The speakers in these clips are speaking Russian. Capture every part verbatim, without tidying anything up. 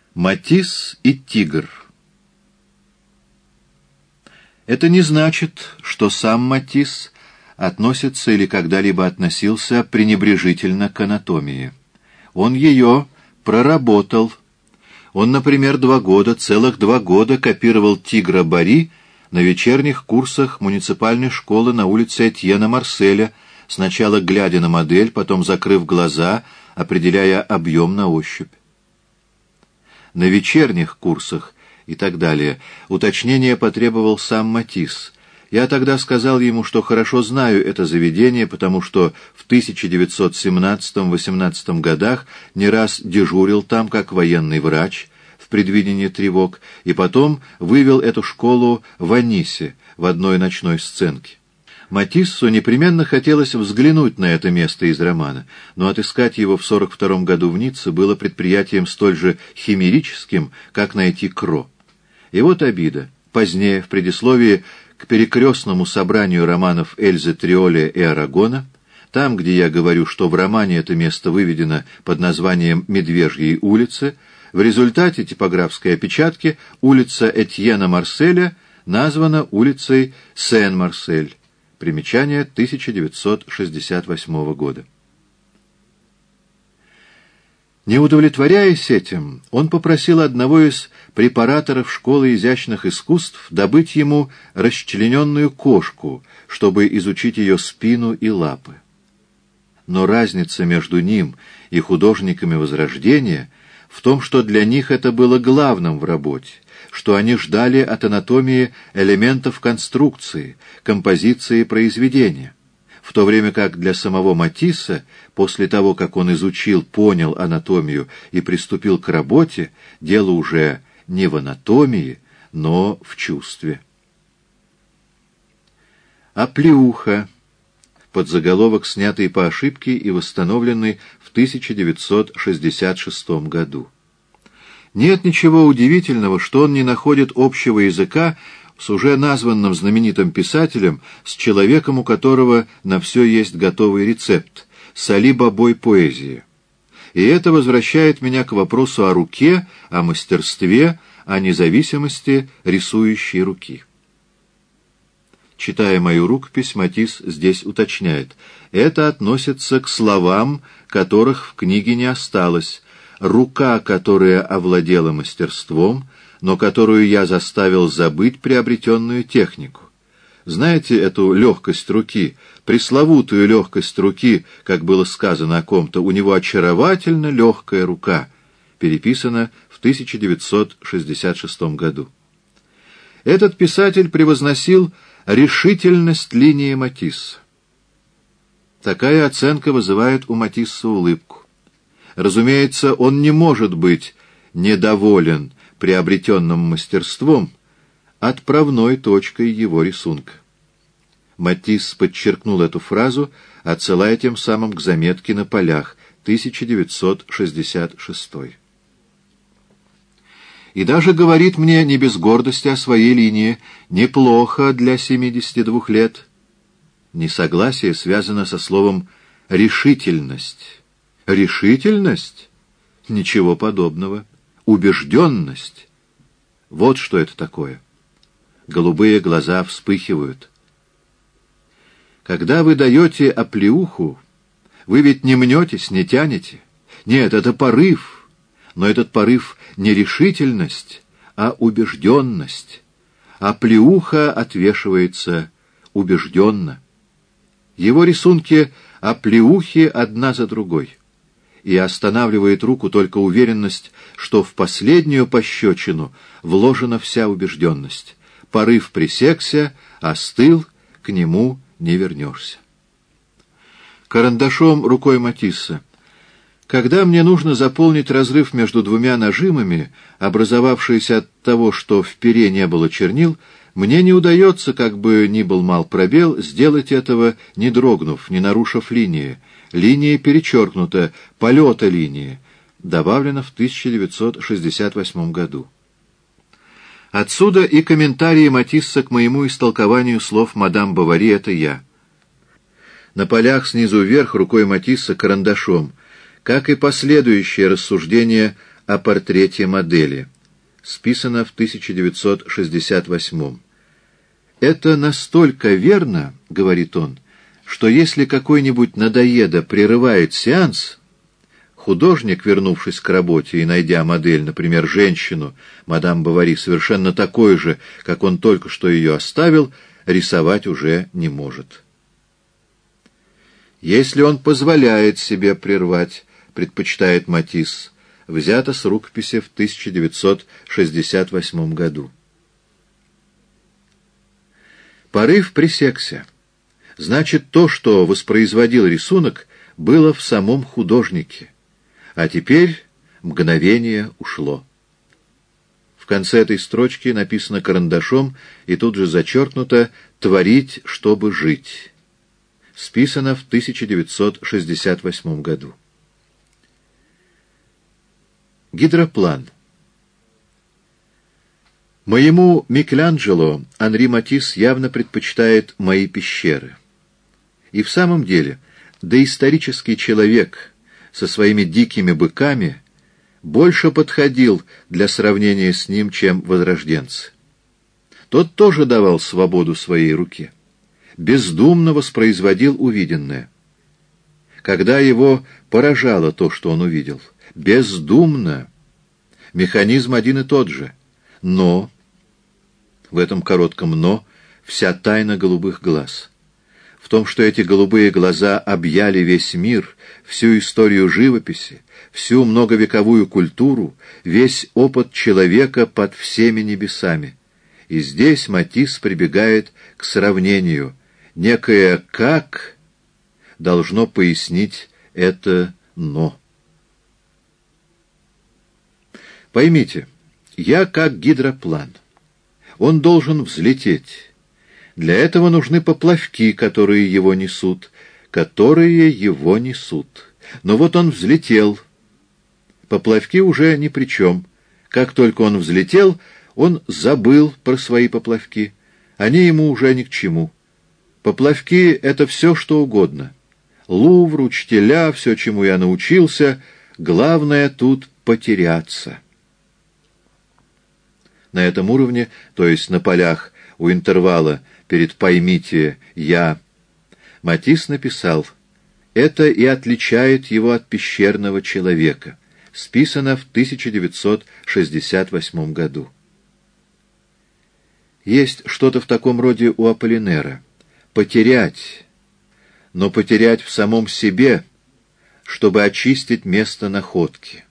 Матисс и тигр. Это не значит, что сам Матисс относится или когда-либо относился пренебрежительно к анатомии. Он ее проработал. Он, например, два года, целых два года копировал тигра Бари на вечерних курсах муниципальной школы на улице Этьена Марселя, сначала глядя на модель, потом закрыв глаза, определяя объем на ощупь. На вечерних курсах и так далее. Уточнение потребовал сам Матисс. Я тогда сказал ему, что хорошо знаю это заведение, потому что в тысяча девятьсот семнадцатом-восемнадцатом годах не раз дежурил там как военный врач в предвидении тревог, и потом вывел эту школу в Анисе в одной ночной сценке. Матиссу непременно хотелось взглянуть на это место из романа, но отыскать его в сорок втором году в Ницце было предприятием столь же химерическим, как найти Кро. И вот обида. Позднее, в предисловии к перекрестному собранию романов Эльзы Триоли и Арагона, там, где я говорю, что в романе это место выведено под названием «Медвежьей улицы», в результате типографской опечатки улица Этьена Марселя названа улицей Сен-Марсель. Примечание тысяча девятьсот шестьдесят восьмого года. Не удовлетворяясь этим, он попросил одного из препараторов школы изящных искусств добыть ему расчлененную кошку, чтобы изучить ее спину и лапы. Но разница между ним и художниками Возрождения в том, что для них это было главным в работе, что они ждали от анатомии элементов конструкции, композиции произведения, в то время как для самого Матисса, после того, как он изучил, понял анатомию и приступил к работе, дело уже не в анатомии, но в чувстве. Оплеуха. Подзаголовок, снятый по ошибке и восстановленный в тысяча девятьсот шестьдесят шестом году. Нет ничего удивительного, что он не находит общего языка с уже названным знаменитым писателем, с человеком, у которого на все есть готовый рецепт, с Али Бабой поэзии. И это возвращает меня к вопросу о руке, о мастерстве, о независимости рисующей руки. Читая мою рукопись, Матисс здесь уточняет: это относится к словам, которых в книге не осталось, рука, которая овладела мастерством, но которую я заставил забыть приобретенную технику. Знаете эту легкость руки, пресловутую легкость руки, как было сказано о ком-то, у него очаровательно легкая рука, переписано в тысяча девятьсот шестьдесят шестом году. Этот писатель превозносил решительность линии Матисса. Такая оценка вызывает у Матисса улыбку. Разумеется, он не может быть недоволен приобретенным мастерством, отправной точкой его рисунка. Матисс подчеркнул эту фразу, отсылая тем самым к заметке на полях, тысяча девятьсот шестьдесят шестой. И даже говорит мне не без гордости о своей линии: неплохо для семидесяти двух лет. Несогласие связано со словом «решительность». Решительность? Ничего подобного. Убежденность. Вот что это такое. Голубые глаза вспыхивают. Когда вы даете оплеуху, вы ведь не мнетесь, не тянете. Нет, это порыв. Но этот порыв не решительность, а убежденность. Оплеуха отвешивается убежденно. Его рисунки оплеухи одна за другой. И останавливает руку только уверенность, что в последнюю пощечину вложена вся убежденность. Порыв пресекся, остыл, к нему не вернешься. Карандашом рукой Матисса. Когда мне нужно заполнить разрыв между двумя нажимами, образовавшийся от того, что в пере не было чернил, мне не удается, как бы ни был мал пробел, сделать этого, не дрогнув, не нарушив линии. Линия перечеркнута, полета линии, добавлено в тысяча девятьсот шестьдесят восьмом году. Отсюда и комментарии Матисса к моему истолкованию слов мадам Бовари «это я». На полях снизу вверх рукой Матисса карандашом, как и последующее рассуждение о портрете модели. Списано в тысяча девятьсот шестьдесят восьмом. «Это настолько верно, — говорит он, — что если какой-нибудь надоеда прерывает сеанс, художник, вернувшись к работе и найдя модель, например, женщину, мадам Бовари, совершенно такой же, как он только что ее оставил, рисовать уже не может. Если он позволяет себе прервать, предпочитает Матисс, взято с рукописи в тысяча девятьсот шестьдесят восьмом году. Порыв пресекся. Значит, то, что воспроизводил рисунок, было в самом художнике. А теперь мгновение ушло. В конце этой строчки написано карандашом и тут же зачеркнуто «творить, чтобы жить». Списано в тысяча девятьсот шестьдесят восьмом году. Гидроплан. Моему Микеланджело Анри Матисс явно предпочитает мои пещеры. И в самом деле, доисторический человек со своими дикими быками больше подходил для сравнения с ним, чем возрожденцы. Тот тоже давал свободу своей руке, бездумно воспроизводил увиденное. Когда его поражало то, что он увидел, бездумно, механизм один и тот же, но, в этом коротком «но» вся тайна голубых глаз. В том, что эти голубые глаза объяли весь мир, всю историю живописи, всю многовековую культуру, весь опыт человека под всеми небесами. И здесь Матисс прибегает к сравнению. Некое «как» должно пояснить это «но». Поймите, я как гидроплан. Он должен взлететь. Для этого нужны поплавки, которые его несут, которые его несут. Но вот он взлетел. Поплавки уже ни при чем. Как только он взлетел, он забыл про свои поплавки. Они ему уже ни к чему. Поплавки — это все, что угодно. Лувр, учителя, все, чему я научился. Главное тут потеряться. На этом уровне, то есть на полях у интервала перед «поймите я», Матисс написал: «Это и отличает его от пещерного человека», списано в тысяча девятьсот шестьдесят восьмом году. Есть что-то в таком роде у Аполлинера. Потерять, но потерять в самом себе, чтобы очистить место находки.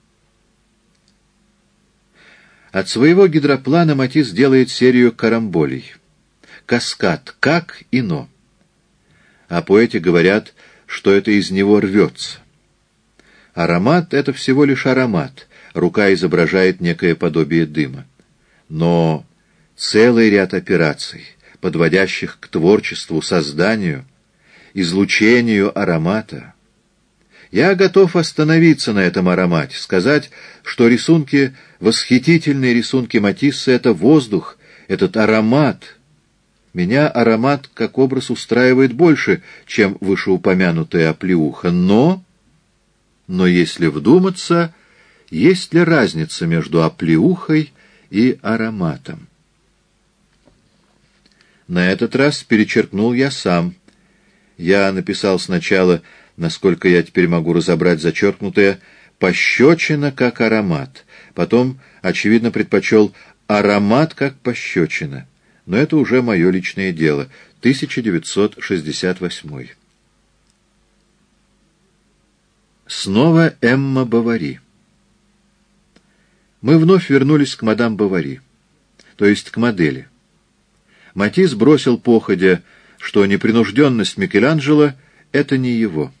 От своего гидроплана Матисс делает серию карамболей. Каскад «как» и «но». А поэты говорят, что это из него рвется. Аромат — это всего лишь аромат, рука изображает некое подобие дыма. Но целый ряд операций, подводящих к творчеству, созданию, излучению аромата. Я готов остановиться на этом аромате, сказать, что рисунки, восхитительные рисунки Матисса — это воздух, этот аромат. Меня аромат как образ устраивает больше, чем вышеупомянутая оплеуха. Но, но если вдуматься, есть ли разница между оплеухой и ароматом? На этот раз перечеркнул я сам. Я написал сначала, насколько я теперь могу разобрать зачеркнутое, «пощечина как аромат». Потом, очевидно, предпочел «аромат как пощечина». Но это уже мое личное дело. тысяча девятьсот шестьдесят восьмой. Снова Эмма Бовари. Мы вновь вернулись к мадам Бовари, то есть к модели. Матисс бросил походя, что непринужденность Микеланджело — это не его.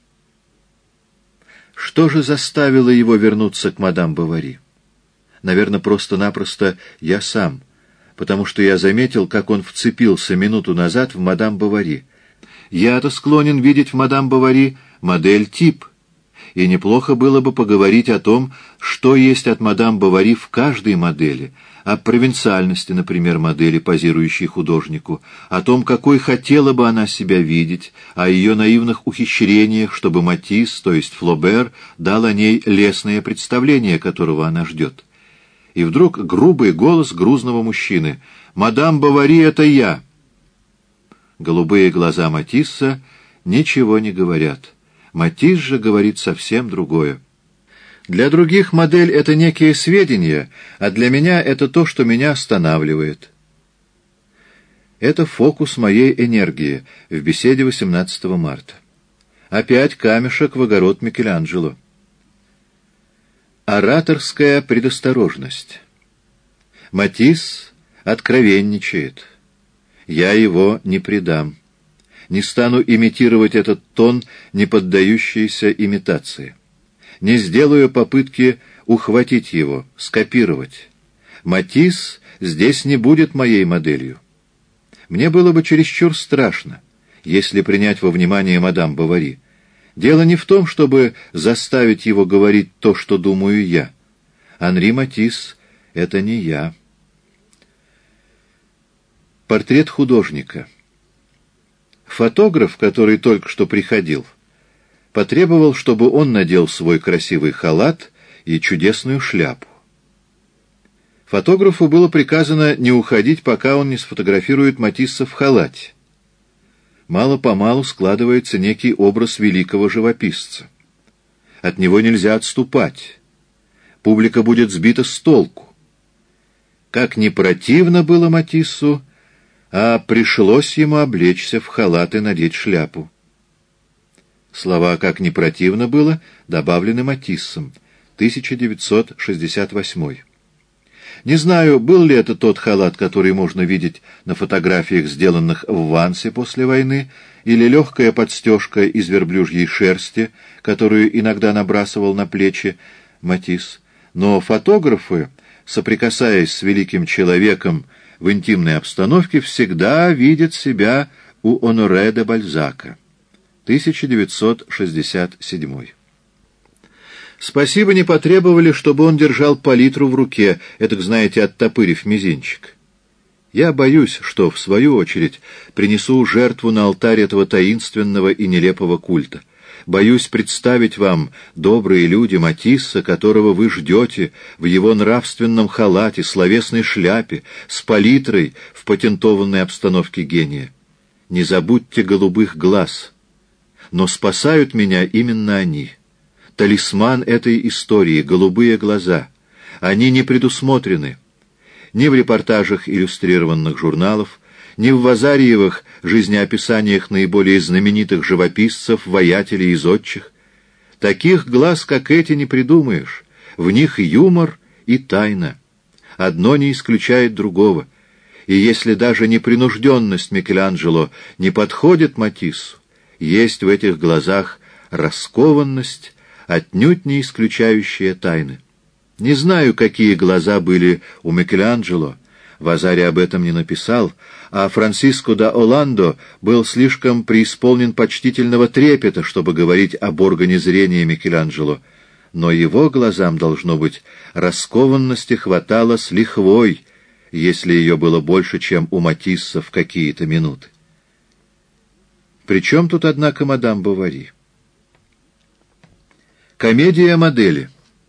Что же заставило его вернуться к мадам Бовари? Наверное, просто-напросто я сам, потому что я заметил, как он вцепился минуту назад в мадам Бовари. Я-то склонен видеть в мадам Бовари модель-тип, и неплохо было бы поговорить о том, что есть от мадам Бовари в каждой модели, о провинциальности, например, модели, позирующей художнику, о том, какой хотела бы она себя видеть, о ее наивных ухищрениях, чтобы Матисс, то есть Флобер, дал о ней лестное представление, которого она ждет. И вдруг грубый голос грузного мужчины: «Мадам Бовари, это я!» Голубые глаза Матисса ничего не говорят. Матисс же говорит совсем другое. Для других модель — это некие сведения, а для меня это то, что меня останавливает. Это фокус моей энергии в беседе восемнадцатого марта. Опять камешек в огород Микеланджело. Ораторская предосторожность. Матисс откровенничает. Я его не предам. Не стану имитировать этот тон, не поддающийся имитации. Не сделаю попытки ухватить его, скопировать. Матисс здесь не будет моей моделью. Мне было бы чересчур страшно, если принять во внимание мадам Бовари. Дело не в том, чтобы заставить его говорить то, что думаю я. Анри Матисс — это не я. Портрет художника. Фотограф, который только что приходил, потребовал, чтобы он надел свой красивый халат и чудесную шляпу. Фотографу было приказано не уходить, пока он не сфотографирует Матисса в халате. Мало-помалу складывается некий образ великого живописца. От него нельзя отступать. Публика будет сбита с толку. Как не противно было Матиссу, а пришлось ему облечься в халат и надеть шляпу. Слова «как не противно было» добавлены Матиссом, тысяча девятьсот шестьдесят восьмой. Не знаю, был ли это тот халат, который можно видеть на фотографиях, сделанных в Вансе после войны, или легкая подстежка из верблюжьей шерсти, которую иногда набрасывал на плечи Матисс. Но фотографы, соприкасаясь с великим человеком в интимной обстановке, всегда видят себя у Оноре де Бальзака. тысяча девятьсот шестьдесят седьмой. Спасибо не потребовали, чтобы он держал палитру в руке, этак, знаете, оттопырив мизинчик. Я боюсь, что, в свою очередь, принесу жертву на алтарь этого таинственного и нелепого культа. Боюсь представить вам, добрые люди, Матисса, которого вы ждете, в его нравственном халате, словесной шляпе, с палитрой в патентованной обстановке гения. Не забудьте голубых глаз. Но спасают меня именно они. Талисман этой истории — голубые глаза. Они не предусмотрены ни в репортажах иллюстрированных журналов, ни в Вазариевых жизнеописаниях наиболее знаменитых живописцев, воятелей и зодчих. Таких глаз, как эти, не придумаешь. В них юмор и тайна. Одно не исключает другого. И если даже непринужденность Микеланджело не подходит Матиссу, есть в этих глазах раскованность, отнюдь не исключающая тайны. Не знаю, какие глаза были у Микеланджело, Вазари об этом не написал, а Франсиско да Оландо был слишком преисполнен почтительного трепета, чтобы говорить об органе зрения Микеланджело, но его глазам, должно быть, раскованности хватало с лихвой, если ее было больше, чем у Матисса в какие-то минуты. Причем тут, однако, мадам Бовари? Комедия модели.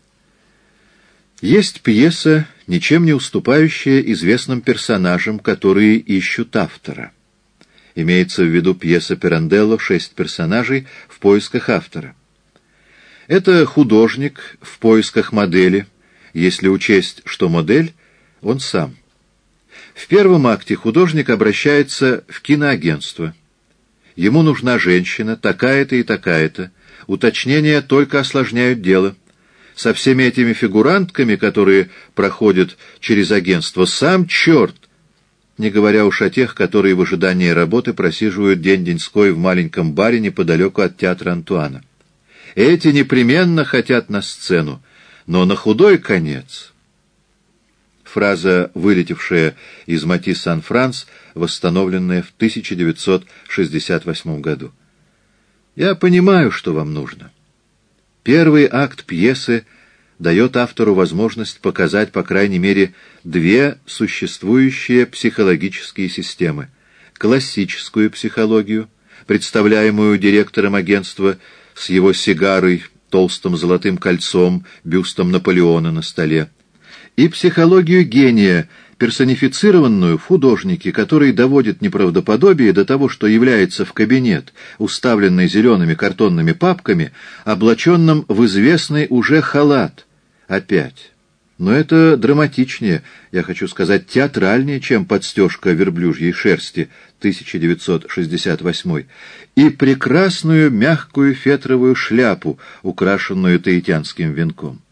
Есть пьеса, ничем не уступающая известным персонажам, которые ищут автора. Имеется в виду пьеса Пиранделло «Шесть персонажей в поисках автора». Это художник в поисках модели, если учесть, что модель — он сам. В первом акте художник обращается в киноагентство. Ему нужна женщина, такая-то и такая-то. Уточнения только осложняют дело. Со всеми этими фигурантками, которые проходят через агентство, сам черт, не говоря уж о тех, которые в ожидании работы просиживают день-деньской в маленьком баре неподалеку от театра Антуана. Эти непременно хотят на сцену, но на худой конец. Фраза, вылетевшая из Матисс Сан-Франс, восстановленная в тысяча девятьсот шестьдесят восьмом году. «Я понимаю, что вам нужно. Первый акт пьесы дает автору возможность показать, по крайней мере, две существующие психологические системы. Классическую психологию, представляемую директором агентства с его сигарой, толстым золотым кольцом, бюстом Наполеона на столе, и психологию гения, персонифицированную в художнике, который доводит неправдоподобие до того, что является в кабинет, уставленный зелеными картонными папками, облаченным в известный уже халат. Опять. Но это драматичнее, я хочу сказать, театральнее, чем подстежка верблюжьей шерсти тысяча девятьсот шестьдесят восьмой, и прекрасную мягкую фетровую шляпу, украшенную таитянским венком.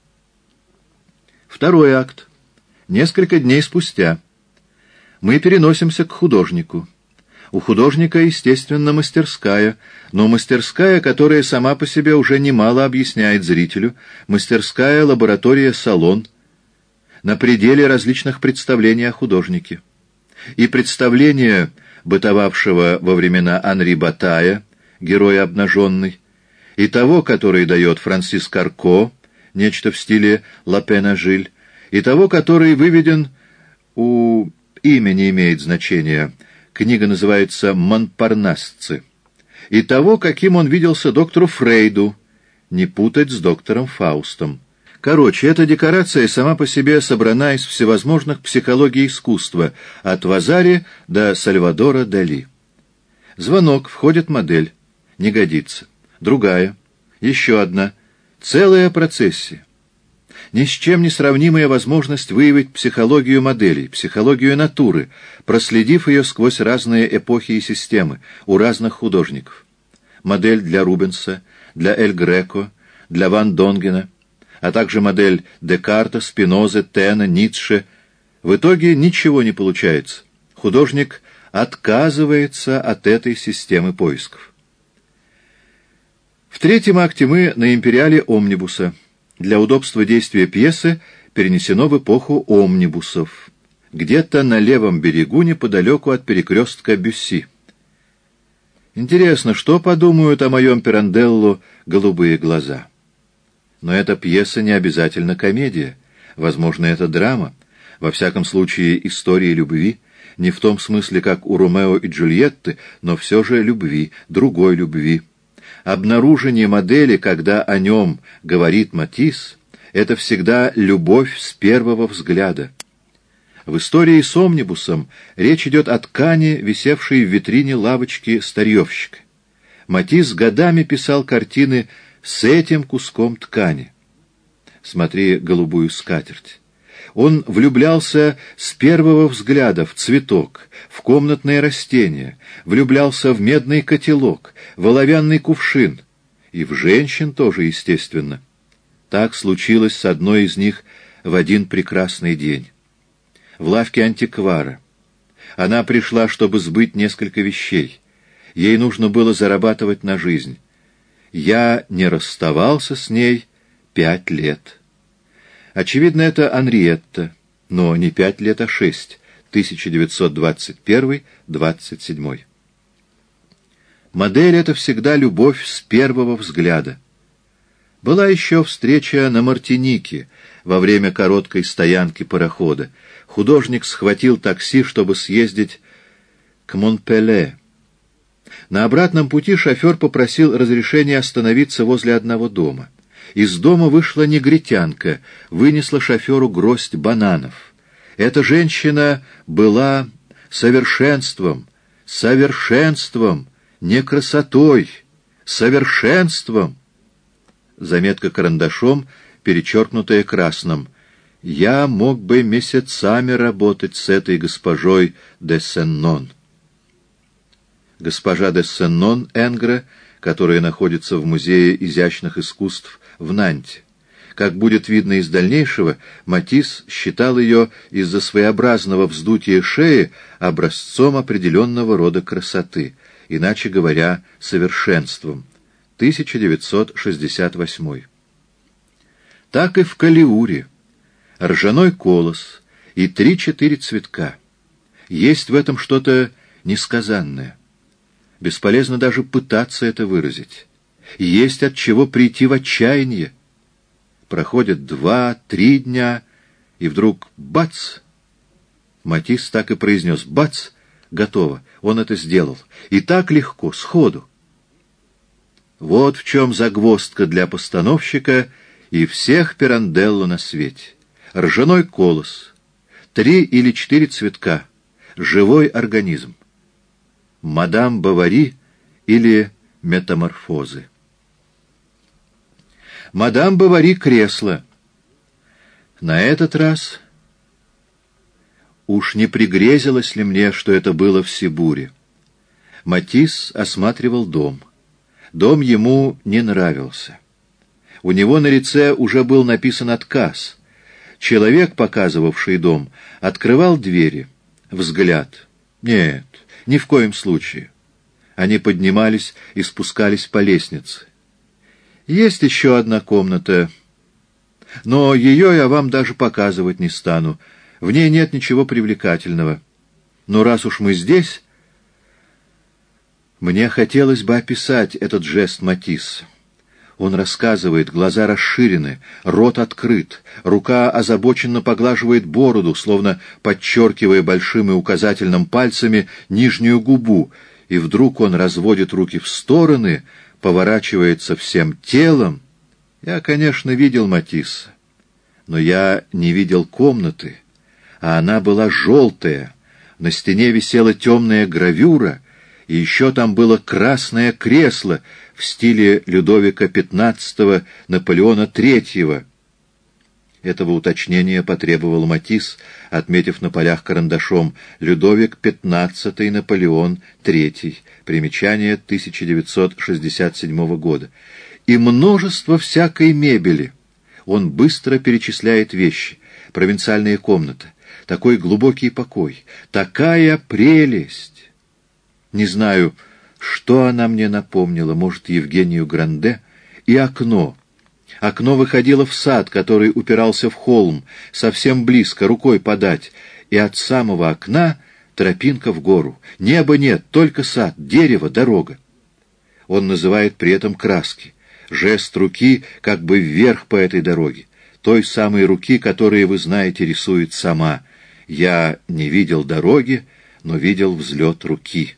Второй акт. Несколько дней спустя мы переносимся к художнику. У художника, естественно, мастерская, но мастерская, которая сама по себе уже немало объясняет зрителю, мастерская, лаборатория, салон, на пределе различных представлений о художнике. И представление, бытовавшего во времена Анри Батая, героя обнаженный, и того, который дает Франсис Карко, нечто в стиле Ла Пена Жиль, и того, который выведен у... имя не имеет значения, книга называется «Монпарнасцы», и того, каким он виделся доктору Фрейду, не путать с доктором Фаустом. Короче, эта декорация сама по себе собрана из всевозможных психологий искусства, от Вазари до Сальвадора Дали. Звонок, входит модель. Не годится. Другая. Еще одна. Целая процессия. Ни с чем не сравнимая возможность выявить психологию моделей, психологию натуры, проследив ее сквозь разные эпохи и системы, у разных художников. Модель для Рубенса, для Эль Греко, для Ван Донгена, а также модель Декарта, Спинозы, Тена, Ницше. В итоге ничего не получается. Художник отказывается от этой системы поисков. В третьем акте мы на империале омнибуса. Для удобства действия пьесы перенесено в эпоху омнибусов, где-то на левом берегу неподалеку от перекрестка Бюсси. Интересно, что подумают о моем Пиранделло голубые глаза? Но эта пьеса не обязательно комедия, возможно, это драма, во всяком случае история любви, не в том смысле, как у Ромео и Джульетты, но все же любви, другой любви. Обнаружение модели, когда о нем говорит Матисс, это всегда любовь с первого взгляда. В истории с омнибусом речь идет о ткани, висевшей в витрине лавочки старьевщика. Матисс годами писал картины с этим куском ткани. Смотри «Голубую скатерть». Он влюблялся с первого взгляда в цветок, в комнатное растение, влюблялся в медный котелок, в оловянный кувшин, и в женщин тоже, естественно. Так случилось с одной из них в один прекрасный день. В лавке антиквара. Она пришла, чтобы сбыть несколько вещей. Ей нужно было зарабатывать на жизнь. Я не расставался с ней пять лет. Очевидно, это Анриетта, но не пять лет, а шесть, тысяча девятьсот двадцать первый — двадцать седьмой. Модель — это всегда любовь с первого взгляда. Была еще встреча на Мартинике во время короткой стоянки парохода. Художник схватил такси, чтобы съездить к Монпеле. На обратном пути шофер попросил разрешения остановиться возле одного дома. Из дома вышла негритянка, вынесла шоферу гроздь бананов. Эта женщина была совершенством, совершенством, не красотой, совершенством. Заметка карандашом, перечеркнутая красным. Я мог бы месяцами работать с этой госпожой де Сеннон. Госпожа де Сеннон Энгре, которая находится в Музее изящных искусств в Нанте. Как будет видно из дальнейшего, Матисс считал ее из-за своеобразного вздутия шеи образцом определенного рода красоты, иначе говоря, совершенством. тысяча девятьсот шестьдесят восьмой. Так и в Калиуре. Ржаной колос и три-четыре цветка. Есть в этом что-то несказанное. Бесполезно даже пытаться это выразить. есть от чего прийти в отчаяние. Проходят два, три дня, и вдруг бац! Матисс так и произнес: бац! Готово. Он это сделал. И так легко, сходу. Вот в чем загвоздка для постановщика и всех Пиранделло на свете. Ржаной колос, три или четыре цветка, живой организм. Мадам Бовари или метаморфозы. Мадам Бовари — кресло. На этот раз уж не пригрезилось ли мне, что это было в Сибуре. Матисс осматривал дом. Дом ему не нравился. У него на лице уже был написан отказ. Человек, показывавший дом, открывал двери. Взгляд. Нет, ни в коем случае. Они поднимались и спускались по лестнице. Есть еще одна комната, но ее я вам даже показывать не стану. В ней нет ничего привлекательного. Но раз уж мы здесь, мне хотелось бы описать этот жест Матисса. Он рассказывает, глаза расширены, рот открыт, рука озабоченно поглаживает бороду, словно подчеркивая большим и указательным пальцами нижнюю губу, и вдруг он разводит руки в стороны, поворачивается всем телом. Я, конечно, видел Матисса, но я не видел комнаты, а она была желтая, на стене висела темная гравюра, и еще там было красное кресло в стиле Людовика пятнадцатого, Наполеона третьего. Этого уточнения потребовал Матисс, отметив на полях карандашом: Людовик пятнадцатый, Наполеон третий. Примечание тысяча девятьсот шестьдесят седьмого года. И множество всякой мебели. Он быстро перечисляет вещи. Провинциальная комната. Такой глубокий покой. Такая прелесть. Не знаю, что она мне напомнила, может, Евгению Гранде. И окно. Окно выходило в сад, который упирался в холм, совсем близко, рукой подать, и от самого окна тропинка в гору. Неба нет, только сад, дерево, дорога. Он называет при этом краски. Жест руки как бы вверх по этой дороге. Той самой руки, которую, вы знаете, рисует сама. Я не видел дороги, но видел взлет руки.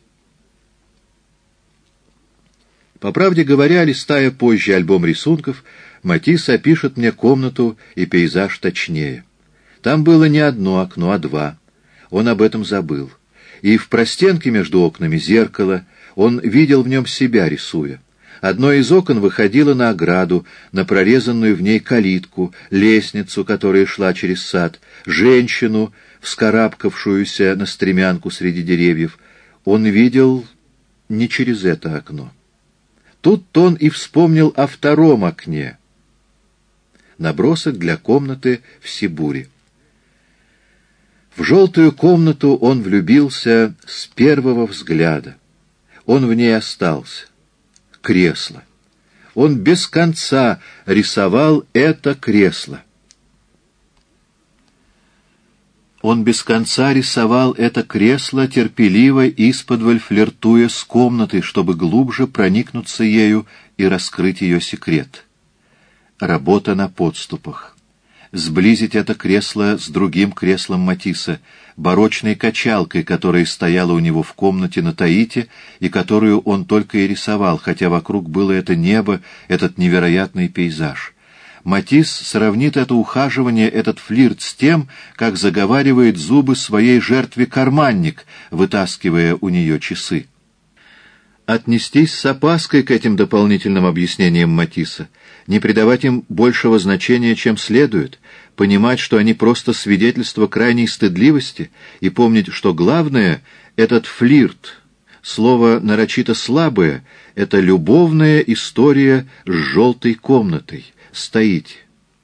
По правде говоря, листая позже альбом рисунков, Матисс опишет мне комнату и пейзаж точнее. Там было не одно окно, а два. Он об этом забыл. И в простенке между окнами зеркало. Он видел в нем себя, рисуя. Одно из окон выходило на ограду, на прорезанную в ней калитку, лестницу, которая шла через сад, женщину, вскарабкавшуюся на стремянку среди деревьев. Он видел не через это окно. Тут он и вспомнил о втором окне. Набросок для комнаты в Сибуре. В желтую комнату он влюбился с первого взгляда. Он в ней остался. Кресло. Он без конца рисовал это кресло. Он без конца рисовал это кресло, терпеливо исподволь флиртуя с комнатой, чтобы глубже проникнуться ею и раскрыть ее секрет. Работа на подступах. Сблизить это кресло с другим креслом Матисса, барочной качалкой, которая стояла у него в комнате на Таите и которую он только и рисовал, хотя вокруг было это небо, этот невероятный пейзаж. Матисс сравнит это ухаживание, этот флирт с тем, как заговаривает зубы своей жертве карманник, вытаскивая у нее часы. Отнестись с опаской к этим дополнительным объяснениям Матисса, не придавать им большего значения, чем следует, понимать, что они просто свидетельство крайней стыдливости, и помнить, что главное — этот флирт, слово нарочито слабое, это любовная история с желтой комнатой. Стоите.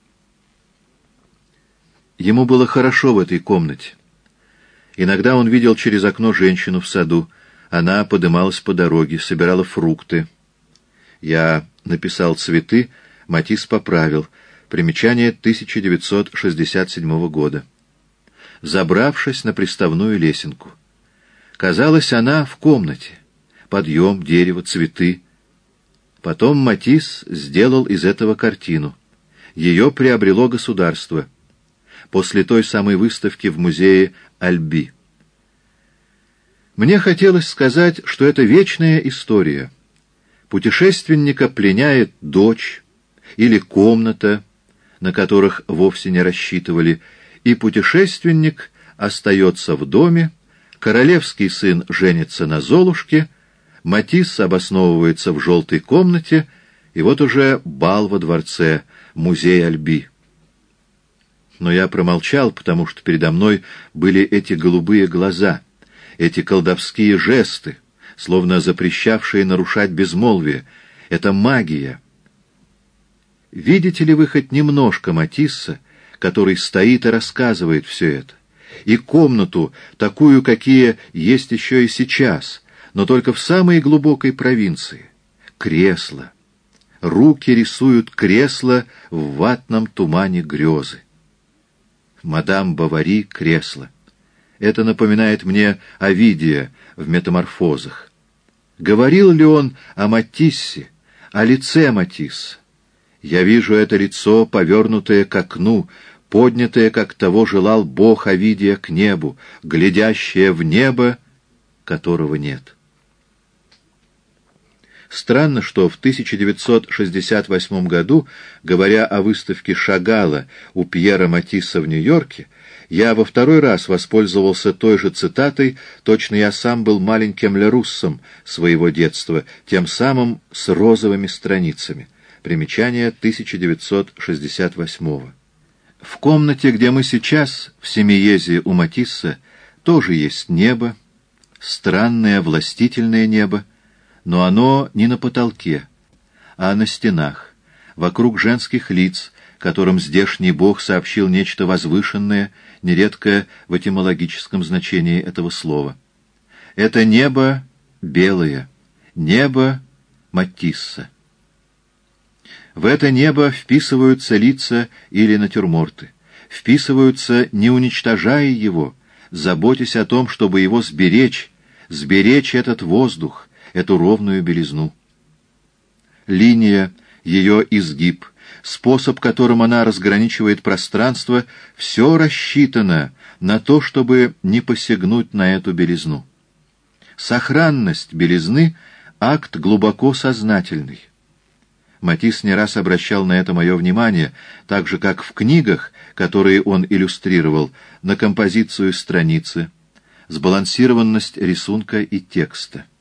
Ему было хорошо в этой комнате. Иногда он видел через окно женщину в саду. Она подымалась по дороге, собирала фрукты. Я написал цветы, Матисс поправил. Примечание тысяча девятьсот шестьдесят седьмого года. Забравшись на приставную лесенку. Казалось, она в комнате. Подъем, дерево, цветы. Потом Матисс сделал из этого картину. Ее приобрело государство после той самой выставки в музее Альби. Мне хотелось сказать, что это вечная история. Путешественника пленяет дочь или комната, на которых вовсе не рассчитывали, и путешественник остается в доме, королевский сын женится на Золушке, Матисс обосновывается в желтой комнате, и вот уже бал во дворце, музей Альби. Но я промолчал, потому что передо мной были эти голубые глаза, эти колдовские жесты, словно запрещавшие нарушать безмолвие. Это магия. Видите ли вы хоть немножко Матисса, который стоит и рассказывает все это? И комнату, такую, какие есть еще и сейчас, но только в самой глубокой провинции. Кресло. Руки рисуют кресло в ватном тумане грезы. Мадам Бовари — кресло. Это напоминает мне Овидия в «Метаморфозах». Говорил ли он о Матиссе, о лице Матисса? Я вижу это лицо, повернутое к окну, поднятое, как того желал Бог Овидия, к небу, глядящее в небо, которого нет. Странно, что в тысяча девятьсот шестьдесят восьмом году, говоря о выставке Шагала у Пьера Матисса в Нью-Йорке, я во второй раз воспользовался той же цитатой, точно я сам был маленьким Леруссом своего детства, тем самым с розовыми страницами. Примечание тысяча девятьсот шестьдесят восьмого. В комнате, где мы сейчас, в Семиезе у Матисса, тоже есть небо, странное властительное небо, но оно не на потолке, а на стенах, вокруг женских лиц, которым здешний бог сообщил нечто возвышенное, нередко в этимологическом значении этого слова. Это небо белое, небо Матисса. В это небо вписываются лица или натюрморты, вписываются, не уничтожая его, заботясь о том, чтобы его сберечь, сберечь этот воздух, эту ровную белизну. Линия, ее изгиб, способ, которым она разграничивает пространство, все рассчитано на то, чтобы не посягнуть на эту белизну. Сохранность белизны — акт глубоко сознательный. Матисс не раз обращал на это мое внимание, так же, как в книгах, которые он иллюстрировал, на композицию страницы, сбалансированность рисунка и текста.